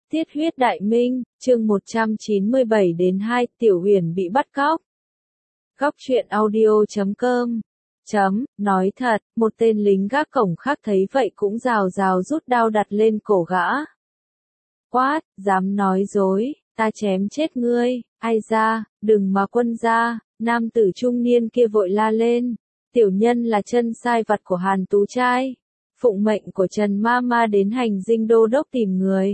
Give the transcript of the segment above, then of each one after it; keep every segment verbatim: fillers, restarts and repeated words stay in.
Tiết huyết đại minh, chương một trăm chín mươi bảy đến hai, Tiểu Huyền bị bắt cóc. Góc truyện audio chấm com chấm, nói thật, một tên lính gác cổng khác thấy vậy cũng rào rào rút đao đặt lên cổ gã. Quát, dám nói dối, ta chém chết ngươi, ai ra, đừng mà quân ra, nam tử trung niên kia vội la lên. Tiểu nhân là chân sai vặt của Hàn Tú Trai, phụng mệnh của Trần Ma Ma đến hành dinh đô đốc tìm người.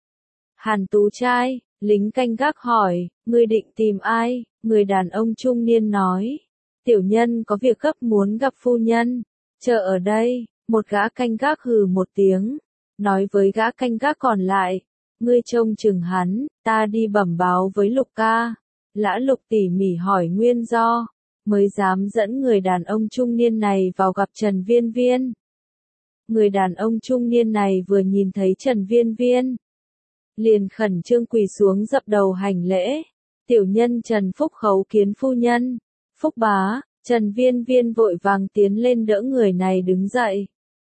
Hàn Tú Trai, lính canh gác hỏi, ngươi định tìm ai? Người đàn ông trung niên nói, tiểu nhân có việc gấp muốn gặp phu nhân, chờ ở đây. Một gã canh gác hừ một tiếng, nói với gã canh gác còn lại, ngươi trông chừng hắn, ta đi bẩm báo với Lục ca. Lã Lục tỉ mỉ hỏi nguyên do, mới dám dẫn người đàn ông trung niên này vào gặp Trần Viên Viên. Người đàn ông trung niên này vừa nhìn thấy Trần Viên Viên, liền khẩn trương quỳ xuống dập đầu hành lễ. Tiểu nhân Trần Phúc khấu kiến phu nhân. Phúc bá. Trần Viên Viên vội vàng tiến lên đỡ người này đứng dậy.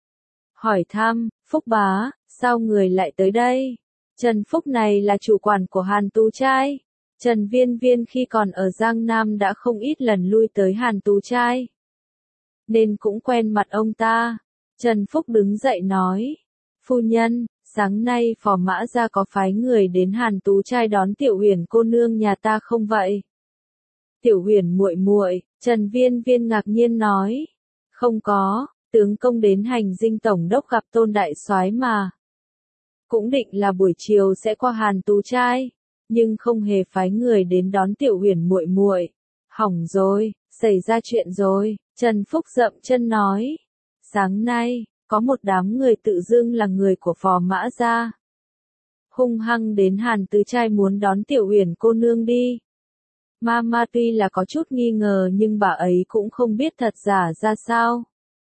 Hỏi thăm, Phúc bá, sao người lại tới đây? Trần Phúc này là chủ quản của Hàn Tú Trai. Trần Viên Viên khi còn ở Giang Nam đã không ít lần lui tới Hàn Tú Trai, nên cũng quen mặt ông ta. Trần Phúc đứng dậy nói, phu nhân, sáng nay Phò Mã Gia có phái người đến Hàn Tú Trai đón Tiểu Huyền cô nương nhà ta không vậy? Tiểu Huyền muội muội, Trần Viên Viên ngạc nhiên nói, không có, tướng công đến hành dinh tổng đốc gặp Tôn đại soái mà. Cũng định là buổi chiều sẽ qua Hàn Tú Trai, nhưng không hề phái người đến đón Tiểu Huyền muội muội. Hỏng rồi, xảy ra chuyện rồi, Trần Phúc dậm chân nói. Sáng nay, có một đám người tự xưng là người của Phò Mã Gia, hung hăng đến Hàn Tú Trai muốn đón Tiểu Huyền cô nương đi. Ma Ma tuy là có chút nghi ngờ nhưng bà ấy cũng không biết thật giả ra sao,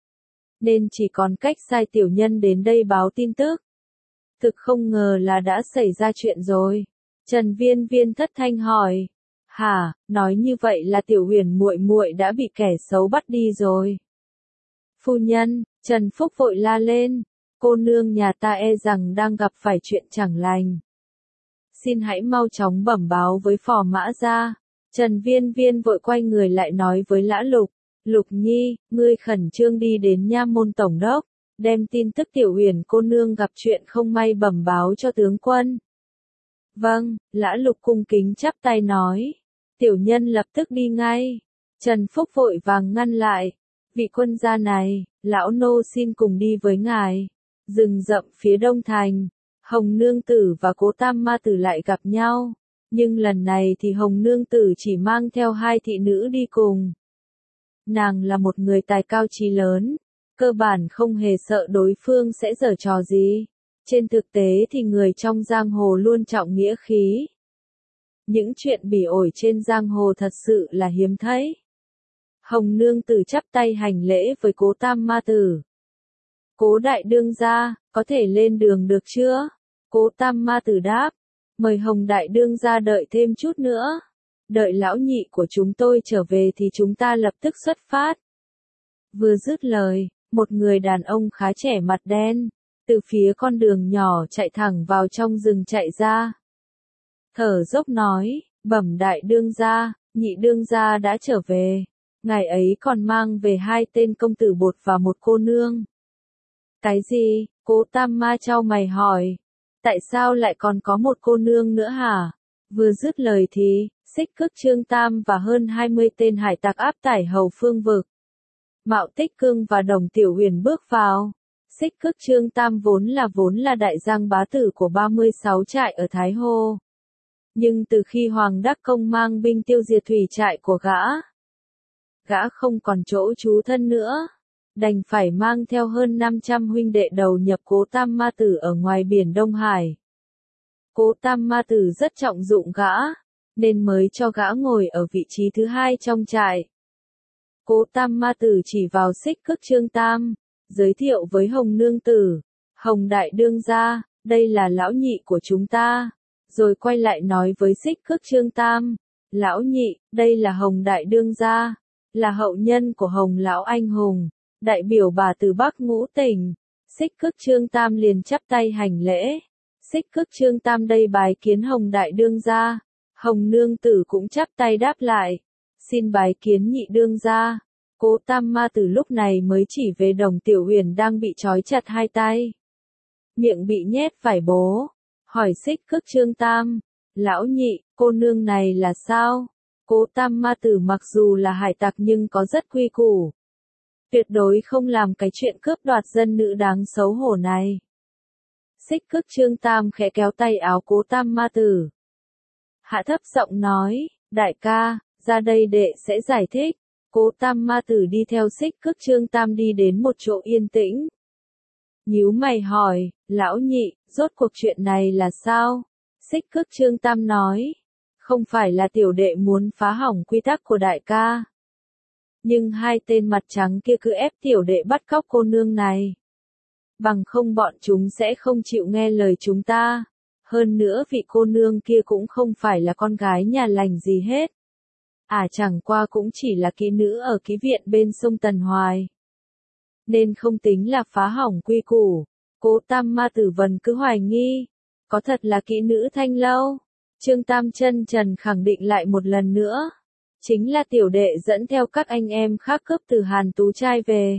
nên chỉ còn cách sai tiểu nhân đến đây báo tin tức. Thực không ngờ là đã xảy ra chuyện rồi. Trần Viên Viên thất thanh hỏi, hả, nói như vậy là Tiểu Huyền muội muội đã bị kẻ xấu bắt đi rồi. Phu nhân, Trần Phúc vội la lên, cô nương nhà ta e rằng đang gặp phải chuyện chẳng lành. Xin hãy mau chóng bẩm báo với Phò Mã Gia. Trần Viên Viên vội quay người lại nói với Lã Lục, Lục Nhi, ngươi khẩn trương đi đến nha môn tổng đốc, đem tin tức Tiểu Huyền cô nương gặp chuyện không may bẩm báo cho tướng quân. Vâng, Lã Lục cung kính chắp tay nói, tiểu nhân lập tức đi ngay. Trần Phúc vội vàng ngăn lại, vị quân gia này, lão nô xin cùng đi với ngài. Rừng rậm phía đông thành, Hồng Nương Tử và Cố Tam Ma Tử lại gặp nhau, nhưng lần này thì Hồng Nương Tử chỉ mang theo hai thị nữ đi cùng. Nàng là một người tài cao trí lớn, cơ bản không hề sợ đối phương sẽ giở trò gì. Trên thực tế thì người trong giang hồ luôn trọng nghĩa khí. Những chuyện bỉ ổi trên giang hồ thật sự là hiếm thấy. Hồng Nương Tử chắp tay hành lễ với Cố Tam Ma Tử. Cố đại đương gia, có thể lên đường được chưa? Cố Tam Ma Tử đáp, mời Hồng đại đương gia đợi thêm chút nữa. Đợi lão nhị của chúng tôi trở về thì chúng ta lập tức xuất phát. Vừa dứt lời, một người đàn ông khá trẻ mặt đen, từ phía con đường nhỏ chạy thẳng vào trong rừng chạy ra. Thở dốc nói, bẩm đại đương gia, nhị đương gia đã trở về. Ngài ấy còn mang về hai tên công tử bột và một cô nương. Cái gì? Cố Tam Ma chau mày hỏi. Tại sao lại còn có một cô nương nữa hả? Vừa dứt lời thì, Xích Cước Trương Tam và hơn hai mươi tên hải tặc áp tải hầu phương vực. Mạo Tích Cương và Đồng Tiểu Huyền bước vào. Xích Cước Trương Tam vốn là vốn là đại giang bá tử của ba mươi sáu trại ở Thái Hồ. Nhưng từ khi Hoàng Đắc Công mang binh tiêu diệt thủy trại của gã, gã không còn chỗ trú thân nữa, đành phải mang theo hơn năm trăm huynh đệ đầu nhập Cố Tam Ma Tử ở ngoài biển Đông Hải. Cố Tam Ma Tử rất trọng dụng gã, nên mới cho gã ngồi ở vị trí thứ hai trong trại. Cố Tam Ma Tử chỉ vào Xích Cước Trương Tam, giới thiệu với Hồng Nương Tử, Hồng đại đương gia, đây là lão nhị của chúng ta. Rồi quay lại nói với Xích Cước Trương Tam, lão nhị, đây là Hồng đại đương gia, là hậu nhân của Hồng lão anh hùng, đại biểu bà từ Bắc Ngũ Tỉnh. Xích Cước Trương Tam liền chắp tay hành lễ. Xích Cước Trương Tam đây bái kiến Hồng đại đương gia. Hồng nương tử cũng chắp tay đáp lại. Xin bái kiến nhị đương gia. Cố Tam ma tử lúc này mới chỉ về Đồng Tiểu Huyền đang bị trói chặt hai tay. Miệng bị nhét vải bố. Hỏi Xích Cước Trương Tam. Lão nhị, cô nương này là sao? Cố Tam ma tử mặc dù là hải tặc nhưng có rất quy củ. Tuyệt đối không làm cái chuyện cướp đoạt dân nữ đáng xấu hổ này. Xích Cước Trương Tam khẽ kéo tay áo Cố Tam ma tử. Hạ thấp giọng nói, đại ca, ra đây đệ sẽ giải thích. Cố Tam ma tử đi theo Xích Cước Trương Tam đi đến một chỗ yên tĩnh. Nhíu mày hỏi, lão nhị, rốt cuộc chuyện này là sao? Xích Cước Trương Tam nói, không phải là tiểu đệ muốn phá hỏng quy tắc của đại ca. Nhưng hai tên mặt trắng kia cứ ép tiểu đệ bắt cóc cô nương này. Bằng không bọn chúng sẽ không chịu nghe lời chúng ta. Hơn nữa vị cô nương kia cũng không phải là con gái nhà lành gì hết. À chẳng qua cũng chỉ là kỹ nữ ở ký viện bên sông Tần Hoài. Nên không tính là phá hỏng quy củ. Cố Tam ma tử vần cứ hoài nghi. Có thật là kỹ nữ Thanh Lâu? Trương Tam chân trần khẳng định lại một lần nữa. Chính là tiểu đệ dẫn theo các anh em khác cướp từ Hàn Tú trai về.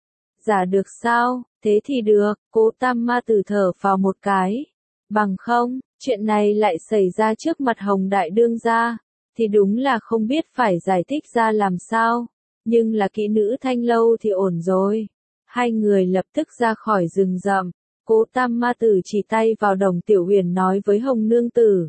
Giả được sao? Thế thì được. Cố Tam ma tử thở vào một cái. Bằng không, chuyện này lại xảy ra trước mặt Hồng đại đương gia. Thì đúng là không biết phải giải thích ra làm sao. Nhưng là kỹ nữ Thanh Lâu thì ổn rồi. Hai người lập tức ra khỏi rừng rậm. Cố Tam ma tử chỉ tay vào Đồng Tiểu Huyền nói với Hồng nương tử.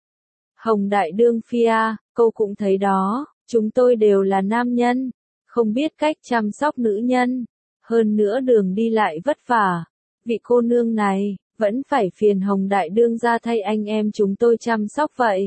Hồng đại đương phi à, cô cũng thấy đó, chúng tôi đều là nam nhân, không biết cách chăm sóc nữ nhân. Hơn nữa đường đi lại vất vả. Vị cô nương này, vẫn phải phiền Hồng đại đương ra thay anh em chúng tôi chăm sóc vậy.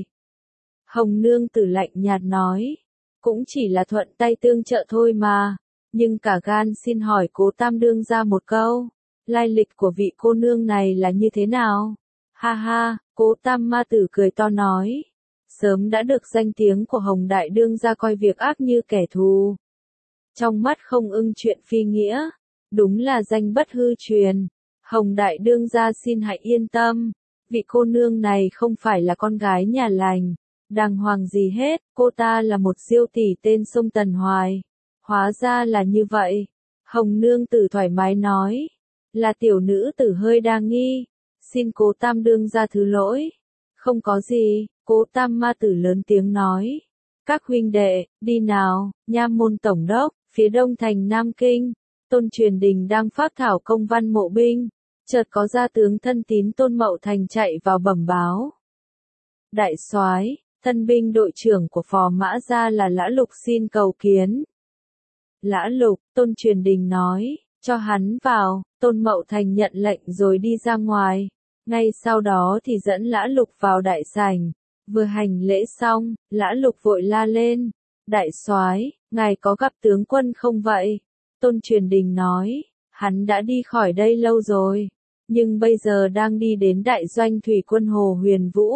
Hồng nương tử lạnh nhạt nói, cũng chỉ là thuận tay tương trợ thôi mà, nhưng cả gan xin hỏi Cố Tam đương ra một câu, lai lịch của vị cô nương này là như thế nào? Ha ha, Cố Tam ma tử cười to nói, sớm đã được danh tiếng của Hồng đại đương ra coi việc ác như kẻ thù. Trong mắt không ưng chuyện phi nghĩa, đúng là danh bất hư truyền. Hồng đại đương gia xin hãy yên tâm, vị cô nương này không phải là con gái nhà lành, đàng hoàng gì hết, cô ta là một diêu tỷ tên sông Tần Hoài. Hóa ra là như vậy. Hồng nương tử thoải mái nói, là tiểu nữ tử hơi đa nghi, xin Cố Tam đương gia thứ lỗi. Không có gì, Cố Tam ma tử lớn tiếng nói, các huynh đệ, đi nào, Nha môn tổng đốc, phía đông thành Nam Kinh, Tôn Truyền Đình đang phát thảo công văn mộ binh. Chợt có gia tướng thân tín Tôn Mậu Thành chạy vào bẩm báo. Đại soái, thân binh đội trưởng của Phò Mã gia là Lã Lục xin cầu kiến. Lã Lục, Tôn Truyền Đình nói, cho hắn vào. Tôn Mậu Thành nhận lệnh rồi đi ra ngoài. Ngay sau đó thì dẫn Lã Lục vào đại sảnh. Vừa hành lễ xong, Lã Lục vội la lên, đại soái, ngài có gặp tướng quân không vậy? Tôn Truyền Đình nói, hắn đã đi khỏi đây lâu rồi, nhưng bây giờ đang đi đến đại doanh thủy quân Hồ Huyền Vũ.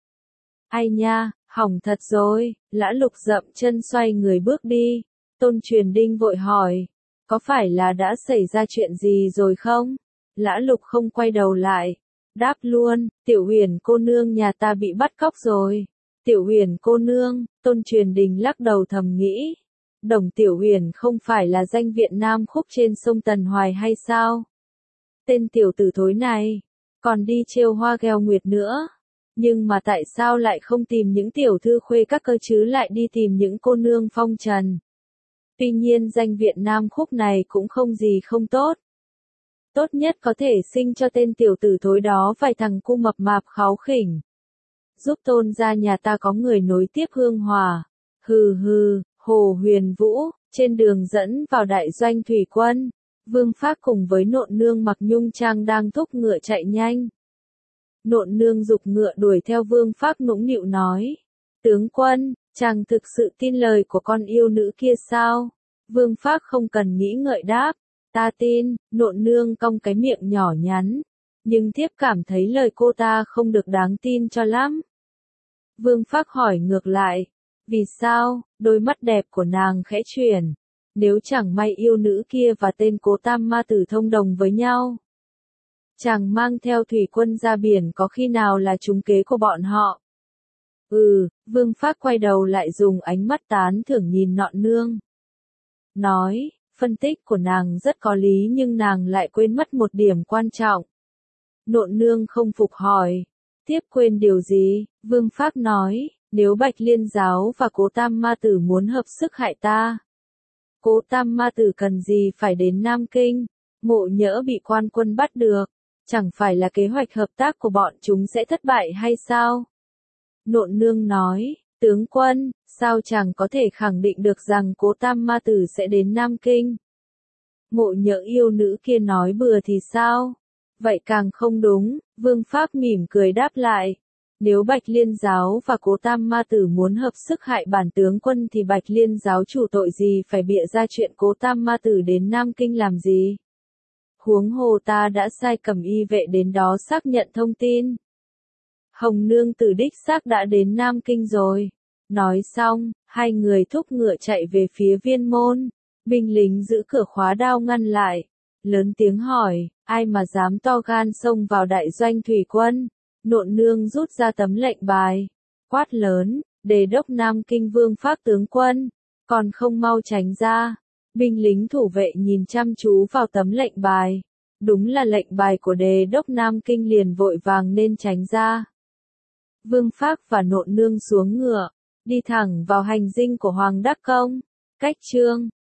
Ai nha, hỏng thật rồi. Lã Lục dậm chân xoay người bước đi. Tôn Truyền Đình vội hỏi, có phải là đã xảy ra chuyện gì rồi không? Lã Lục không quay đầu lại, đáp luôn, Tiểu Huyền cô nương nhà ta bị bắt cóc rồi. Tiểu Huyền cô nương? Tôn Truyền Đình lắc đầu thầm nghĩ, Đồng Tiểu Huyền không phải là danh viện Nam Khúc trên sông Tần Hoài hay sao? Tên tiểu tử thối này, còn đi trêu Hoa Gheo Nguyệt nữa. Nhưng mà tại sao lại không tìm những tiểu thư khuê các cơ chứ lại đi tìm những cô nương phong trần? Tuy nhiên danh viện Nam Khúc này cũng không gì không tốt. Tốt nhất có thể sinh cho tên tiểu tử thối đó vài thằng cu mập mạp kháu khỉnh. Giúp Tôn gia nhà ta có người nối tiếp hương hòa. Hừ hừ, Hồ Huyền Vũ, trên đường dẫn vào đại doanh thủy quân. Vương Phác cùng với Nộn Nương mặc nhung trang đang thúc ngựa chạy nhanh. Nộn Nương giục ngựa đuổi theo Vương Phác nũng nịu nói, tướng quân, chàng thực sự tin lời của con yêu nữ kia sao? Vương Phác không cần nghĩ ngợi đáp, ta tin. Nộn Nương cong cái miệng nhỏ nhắn, nhưng thiếp cảm thấy lời cô ta không được đáng tin cho lắm. Vương Phác hỏi ngược lại, vì sao? Đôi mắt đẹp của nàng khẽ chuyển. Nếu chẳng may yêu nữ kia và tên Cố Tam ma tử thông đồng với nhau, Chàng mang theo thủy quân ra biển có khi nào là trúng kế của bọn họ? Ừ, Vương Phác quay đầu lại dùng ánh mắt tán thưởng nhìn Nọn Nương. Nói, phân tích của nàng rất có lý nhưng nàng lại quên mất một điểm quan trọng. Nọn Nương không phục hỏi. Tiếp quên điều gì? Vương Phác nói, nếu Bạch Liên giáo và Cố Tam Ma Tử muốn hợp sức hại ta. Cố Tam Ma Tử cần gì phải đến Nam Kinh? Mộ Nhỡ bị quan quân bắt được. Chẳng phải là kế hoạch hợp tác của bọn chúng sẽ thất bại hay sao? Nọn Nương nói, tướng quân, sao chàng có thể khẳng định được rằng Cố Tam Ma Tử sẽ đến Nam Kinh? Mộ Nhỡ yêu nữ kia nói bừa thì sao? Vậy càng không đúng, Vương Phác mỉm cười đáp lại. Nếu Bạch Liên giáo và Cố Tam Ma Tử muốn hợp sức hại bản tướng quân thì Bạch Liên giáo chủ tội gì phải bịa ra chuyện Cố Tam Ma Tử đến Nam Kinh làm gì? Huống hồ ta đã sai Cẩm Y vệ đến đó xác nhận thông tin. Hồng Nương Tử đích xác đã đến Nam Kinh rồi. Nói xong, hai người thúc ngựa chạy về phía Viên Môn. Binh lính giữ cửa khóa đao ngăn lại. Lớn tiếng hỏi, ai mà dám to gan xông vào đại doanh thủy quân? Nọn Nương rút ra tấm lệnh bài. Quát lớn, Đề đốc Nam Kinh Vương Phác tướng quân. Còn không mau tránh ra. Binh lính thủ vệ nhìn chăm chú vào tấm lệnh bài. Đúng là lệnh bài của Đề đốc Nam Kinh liền vội vàng nên tránh ra. Vương Phác và Nọn Nương xuống ngựa, đi thẳng vào hành dinh của Hoàng Đắc Công. Cách chương